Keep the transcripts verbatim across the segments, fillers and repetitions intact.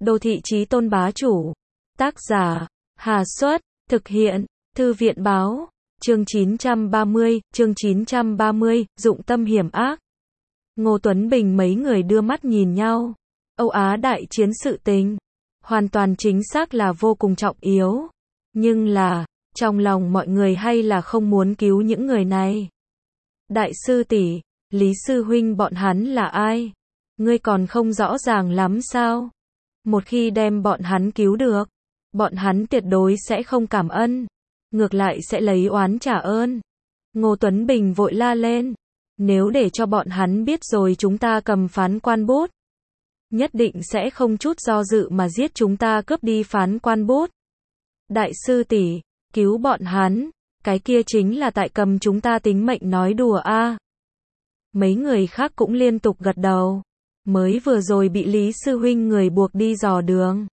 Đô thị chí tôn bá chủ. Tác giả, Hà Xuất, thực hiện, Thư viện báo, chương chín trăm ba mươi, chương chín trăm ba mươi, dụng tâm hiểm ác. Ngô Tuấn Bình mấy người đưa mắt nhìn nhau. Âu Á đại chiến sự tình, hoàn toàn chính xác là vô cùng trọng yếu. Nhưng là, trong lòng mọi người hay là không muốn cứu những người này. Đại sư tỷ, Lý sư huynh bọn hắn là ai? Ngươi còn không rõ ràng lắm sao? Một khi đem bọn hắn cứu được, bọn hắn tuyệt đối sẽ không cảm ơn, ngược lại sẽ lấy oán trả ơn. Ngô Tuấn Bình vội la lên, nếu để cho bọn hắn biết rồi chúng ta cầm phán quan bút, nhất định sẽ không chút do dự mà giết chúng ta cướp đi phán quan bút. Đại sư tỷ, cứu bọn hắn, cái kia chính là tại cầm chúng ta tính mệnh nói đùa a. À. Mấy người khác cũng liên tục gật đầu. Mới vừa rồi bị Lý sư huynh người buộc đi dò đường.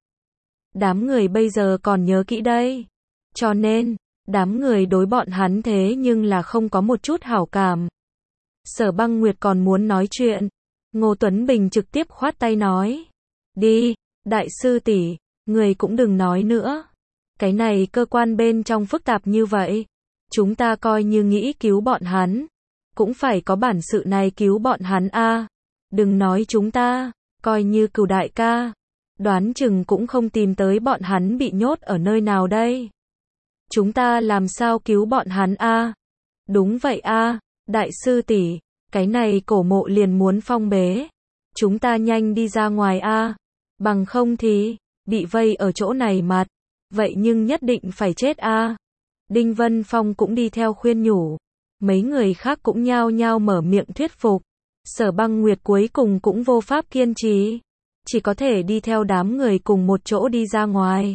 Đám người bây giờ còn nhớ kỹ đây. Cho nên, đám người đối bọn hắn thế nhưng là không có một chút hảo cảm. Sở Băng Nguyệt còn muốn nói chuyện. Ngô Tuấn Bình trực tiếp khoát tay nói. Đi, đại sư tỷ, người cũng đừng nói nữa. Cái này cơ quan bên trong phức tạp như vậy. Chúng ta coi như nghĩ cứu bọn hắn. Cũng phải có bản sự này cứu bọn hắn a. À. Đừng nói chúng ta, coi như Cửu đại ca. Đoán chừng cũng không tìm tới bọn hắn bị nhốt ở nơi nào đây. Chúng ta làm sao cứu bọn hắn a? À? Đúng vậy a, à, đại sư tỷ, cái này cổ mộ liền muốn phong bế. Chúng ta nhanh đi ra ngoài a, à. Bằng không thì, bị vây ở chỗ này mặt. Vậy nhưng nhất định phải chết a. À. Đinh Vân Phong cũng đi theo khuyên nhủ. Mấy người khác cũng nhao nhao mở miệng thuyết phục. Sở Băng Nguyệt cuối cùng cũng vô pháp kiên trì. Chỉ có thể đi theo đám người cùng một chỗ đi ra ngoài.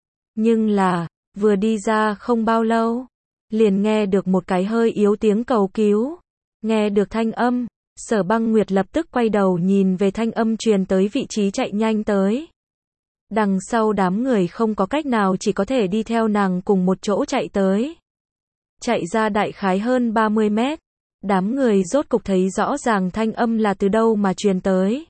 Nhưng là, vừa đi ra không bao lâu, liền nghe được một cái hơi yếu tiếng cầu cứu. Nghe được thanh âm, Sở Băng Nguyệt lập tức quay đầu nhìn về thanh âm truyền tới vị trí chạy nhanh tới. Đằng sau đám người không có cách nào chỉ có thể đi theo nàng cùng một chỗ chạy tới. Chạy ra đại khái hơn ba mươi mét. Đám người rốt cục thấy rõ ràng thanh âm là từ đâu mà truyền tới.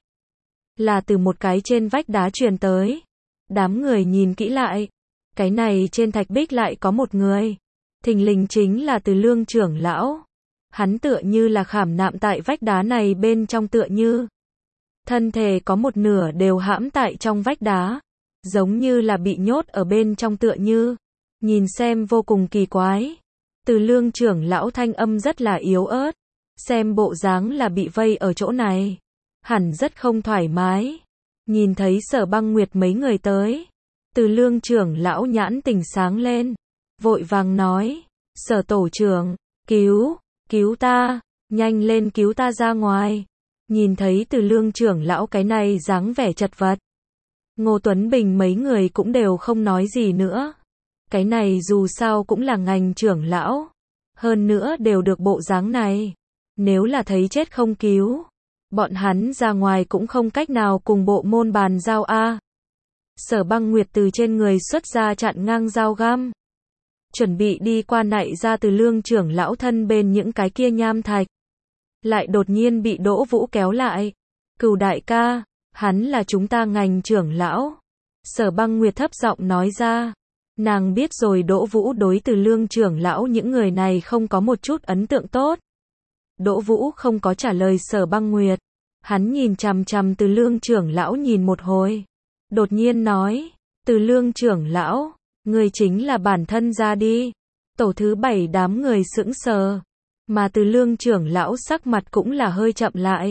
Là từ một cái trên vách đá truyền tới. Đám người nhìn kỹ lại. Cái này trên thạch bích lại có một người. Thình lình chính là Từ Lương trưởng lão. Hắn tựa như là khảm nạm tại vách đá này bên trong tựa như. Thân thể có một nửa đều hãm tại trong vách đá. Giống như là bị nhốt ở bên trong tựa như. Nhìn xem vô cùng kỳ quái. Từ Lương trưởng lão thanh âm rất là yếu ớt. Xem bộ dáng là bị vây ở chỗ này. Hẳn rất không thoải mái. Nhìn thấy Sở Băng Nguyệt mấy người tới. Từ Lương trưởng lão nhãn tỉnh sáng lên. Vội vàng nói. Sở tổ trưởng, cứu, cứu ta, nhanh lên cứu ta ra ngoài. Nhìn thấy Từ Lương trưởng lão cái này dáng vẻ chật vật. Ngô Tuấn Bình mấy người cũng đều không nói gì nữa. Cái này dù sao cũng là ngành trưởng lão. Hơn nữa đều được bộ dáng này. Nếu là thấy chết không cứu. Bọn hắn ra ngoài cũng không cách nào cùng bộ môn bàn giao a. À. Sở Băng Nguyệt từ trên người xuất ra chặn ngang dao găm. Chuẩn bị đi qua nạy ra Từ Lương trưởng lão thân bên những cái kia nham thạch. Lại đột nhiên bị Đỗ Vũ kéo lại. Cửu đại ca, hắn là chúng ta ngành trưởng lão. Sở Băng Nguyệt thấp giọng nói ra. Nàng biết rồi Đỗ Vũ đối Từ Lương trưởng lão những người này không có một chút ấn tượng tốt. Đỗ Vũ không có trả lời Sở Băng Nguyệt. Hắn nhìn chằm chằm Từ Lương trưởng lão nhìn một hồi. Đột nhiên nói, Từ Lương trưởng lão, người chính là bản thân ra đi. Tổ thứ bảy đám người sững sờ. Mà Từ Lương trưởng lão sắc mặt cũng là hơi chậm lại.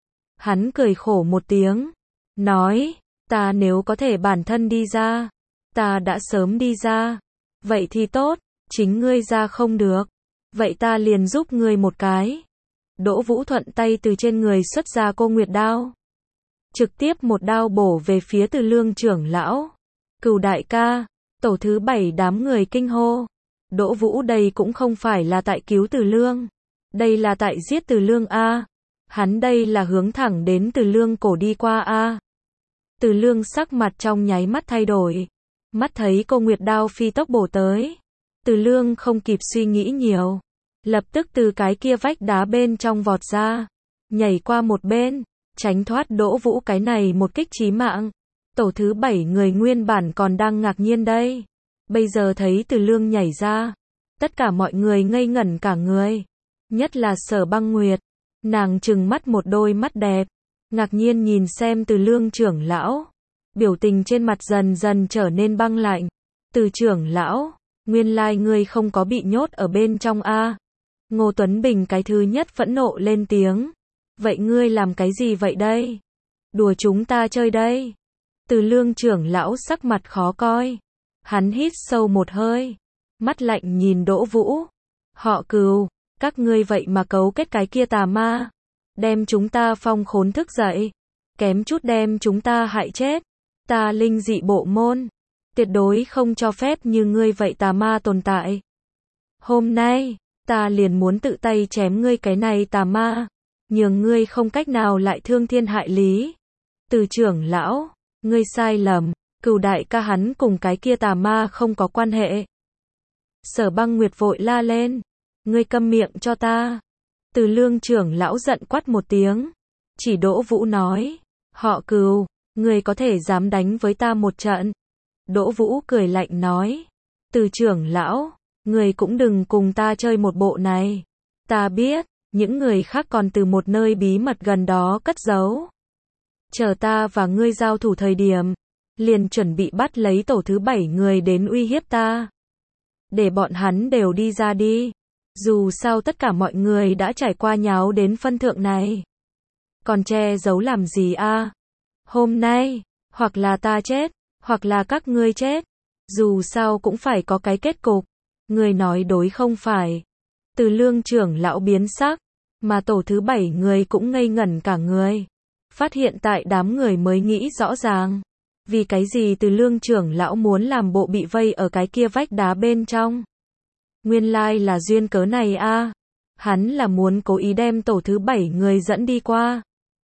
Hắn cười khổ một tiếng. Nói, ta nếu có thể bản thân đi ra. Ta đã sớm đi ra. Vậy thì tốt, chính ngươi ra không được. Vậy ta liền giúp ngươi một cái. Đỗ Vũ thuận tay từ trên người xuất ra cô nguyệt đao. Trực tiếp một đao bổ về phía Từ Lương trưởng lão. Cửu đại ca, tổ thứ bảy đám người kinh hô. Đỗ Vũ đây cũng không phải là tại cứu Từ Lương. Đây là tại giết Từ Lương a. Hắn đây là hướng thẳng đến Từ Lương cổ đi qua a. Từ Lương sắc mặt trong nháy mắt thay đổi. Mắt thấy cô nguyệt đao phi tốc bổ tới. Từ Lương không kịp suy nghĩ nhiều. Lập tức từ cái kia vách đá bên trong vọt ra. Nhảy qua một bên. Tránh thoát Đỗ Vũ cái này một kích chí mạng. Tổ thứ bảy người nguyên bản còn đang ngạc nhiên đây. Bây giờ thấy Từ Lương nhảy ra. Tất cả mọi người ngây ngẩn cả người. Nhất là Sở Băng Nguyệt. Nàng trừng mắt một đôi mắt đẹp. Ngạc nhiên nhìn xem Từ Lương trưởng lão. Biểu tình trên mặt dần dần trở nên băng lạnh. Từ trưởng lão, nguyên lai ngươi không có bị nhốt ở bên trong a. Ngô Tuấn Bình cái thứ nhất phẫn nộ lên tiếng. Vậy ngươi làm cái gì vậy đây? Đùa chúng ta chơi đây. Từ Lương trưởng lão sắc mặt khó coi. Hắn hít sâu một hơi. Mắt lạnh nhìn Đỗ Vũ. Họ Cừu, các ngươi vậy mà cấu kết cái kia tà ma. Đem chúng ta phong khốn thức dậy. Kém chút đem chúng ta hại chết. Ta linh dị bộ môn. Tuyệt đối không cho phép như ngươi vậy tà ma tồn tại. Hôm nay, ta liền muốn tự tay chém ngươi cái này tà ma. Nhường ngươi không cách nào lại thương thiên hại lý. Từ trưởng lão, ngươi sai lầm. Cừu đại ca hắn cùng cái kia tà ma không có quan hệ. Sở Băng Nguyệt vội la lên. Ngươi câm miệng cho ta. Từ Lương trưởng lão giận quát một tiếng. Chỉ Đỗ Vũ nói. Họ Cừu, ngươi có thể dám đánh với ta một trận. Đỗ Vũ cười lạnh nói. Từ trưởng lão, ngươi cũng đừng cùng ta chơi một bộ này. Ta biết, những người khác còn từ một nơi bí mật gần đó cất giấu. Chờ ta và ngươi giao thủ thời điểm, liền chuẩn bị bắt lấy tổ thứ bảy người đến uy hiếp ta. Để bọn hắn đều đi ra đi. Dù sao tất cả mọi người đã trải qua nháo đến phân thượng này. Còn che giấu làm gì a? Hôm nay, hoặc là ta chết, hoặc là các ngươi chết. Dù sao cũng phải có cái kết cục. Người nói đối không phải. Từ Lương trưởng lão biến sắc, mà tổ thứ bảy người cũng ngây ngẩn cả người. Phát hiện tại đám người mới nghĩ rõ ràng. Vì cái gì Từ Lương trưởng lão muốn làm bộ bị vây ở cái kia vách đá bên trong. Nguyên lai là duyên cớ này a. Hắn là muốn cố ý đem tổ thứ bảy người dẫn đi qua.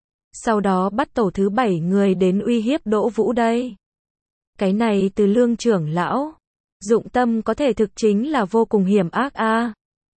Sau đó bắt tổ thứ bảy người đến uy hiếp Đỗ Vũ đây. Cái này Từ Lương trưởng lão. Dụng tâm có thể thực chính là vô cùng hiểm ác a.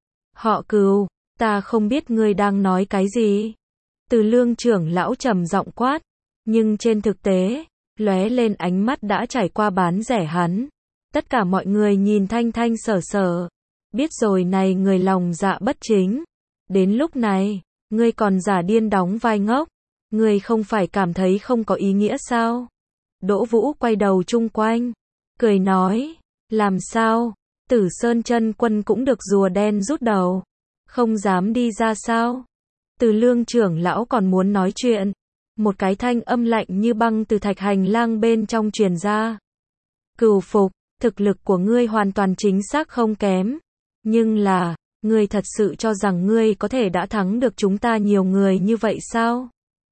Họ Cừu, ta không biết ngươi đang nói cái gì. Từ Lương trưởng lão trầm giọng quát. Nhưng trên thực tế, lóe lên ánh mắt đã trải qua bán rẻ hắn. Tất cả mọi người nhìn thanh thanh sở sở. Biết rồi này người lòng dạ bất chính. Đến lúc này, ngươi còn giả điên đóng vai ngốc. Ngươi không phải cảm thấy không có ý nghĩa sao? Đỗ Vũ quay đầu chung quanh. Cười nói. Làm sao? Tử Sơn chân quân cũng được rùa đen rút đầu. Không dám đi ra sao? Từ Lương trưởng lão còn muốn nói chuyện. Một cái thanh âm lạnh như băng từ thạch hành lang bên trong truyền ra. Cừu phục, thực lực của ngươi hoàn toàn chính xác không kém. Nhưng là, ngươi thật sự cho rằng ngươi có thể đã thắng được chúng ta nhiều người như vậy sao?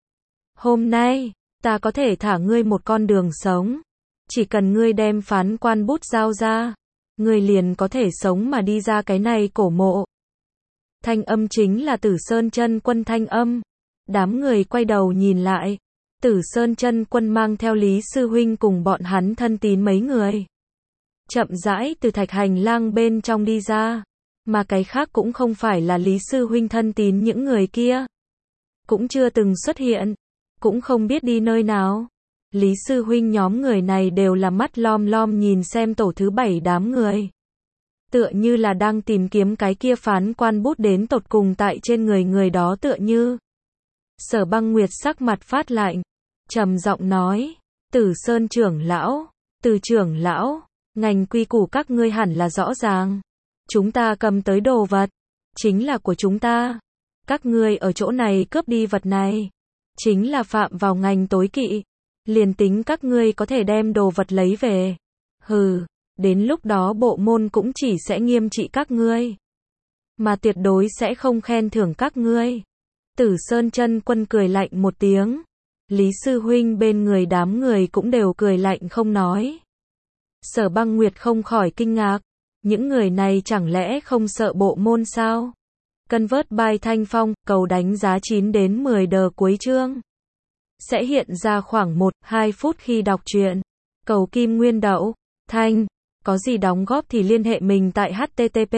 Hôm nay, ta có thể thả ngươi một con đường sống. Chỉ cần ngươi đem phán quan bút giao ra, ngươi liền có thể sống mà đi ra cái này cổ mộ. Thanh âm chính là Tử Sơn chân quân thanh âm. Đám người quay đầu nhìn lại. Tử Sơn chân quân mang theo Lý Sư Huynh cùng bọn hắn thân tín mấy người. Chậm rãi từ thạch hành lang bên trong đi ra. Mà cái khác cũng không phải là Lý Sư Huynh thân tín những người kia. Cũng chưa từng xuất hiện. Cũng không biết đi nơi nào. Lý Sư Huynh nhóm người này đều là mắt lom lom nhìn xem tổ thứ bảy đám người. Tựa như là đang tìm kiếm cái kia phán quan bút đến tột cùng tại trên người người đó tựa như. Sở Băng Nguyệt sắc mặt phát lạnh. Trầm giọng nói. Tử Sơn trưởng lão. Từ trưởng lão. Ngành quy củ các ngươi hẳn là rõ ràng. Chúng ta cầm tới đồ vật. Chính là của chúng ta. Các ngươi ở chỗ này cướp đi vật này. Chính là phạm vào ngành tối kỵ. Liền tính các ngươi có thể đem đồ vật lấy về. Hừ, đến lúc đó bộ môn cũng chỉ sẽ nghiêm trị các ngươi. Mà tuyệt đối sẽ không khen thưởng các ngươi. Tử Sơn chân quân cười lạnh một tiếng. Lý Sư Huynh bên người đám người cũng đều cười lạnh không nói. Sở Băng Nguyệt không khỏi kinh ngạc. Những người này chẳng lẽ không sợ bộ môn sao? Cân vớt bài thanh phong, cầu đánh giá chín đến mười đờ cuối chương. Sẽ hiện ra khoảng một đến hai phút khi đọc truyện. Cầu kim nguyên đậu, thanh. Có gì đóng góp thì liên hệ mình tại http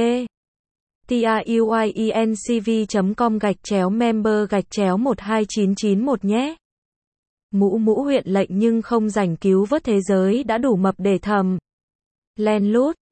tiuyencv chấm com gạch chéo member gạch chéo một hai chín chín một nhé. Mũ mũ huyện lệnh nhưng không giành cứu vớt thế giới đã đủ mập để thầm. Len lút.